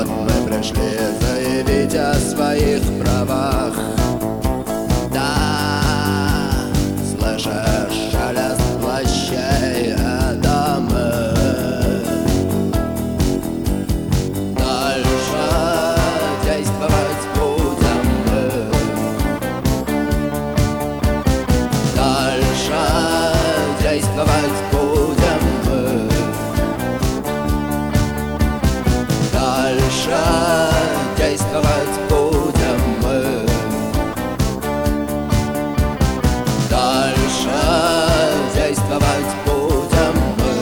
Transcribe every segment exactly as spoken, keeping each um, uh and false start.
вот мы пришли заявить о своих правах. Да, слышишь шелест плащей, это мы. Дальше действовать будем мы. Дальше действовать будем мы. Дальше действовать будем мы. Дальше действовать будем мы.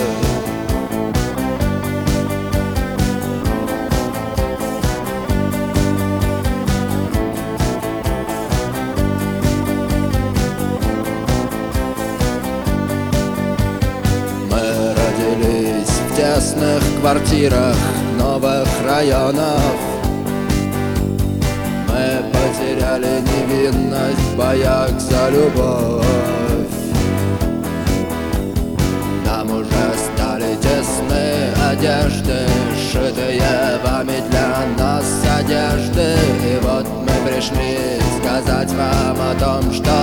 Мы родились в тесных квартирах новых районов. Мы потеряли невинность в боях за любовь. Нам уже стали тесны одежды, сшитые вами для нас одежды. И вот мы пришли сказать вам о том, что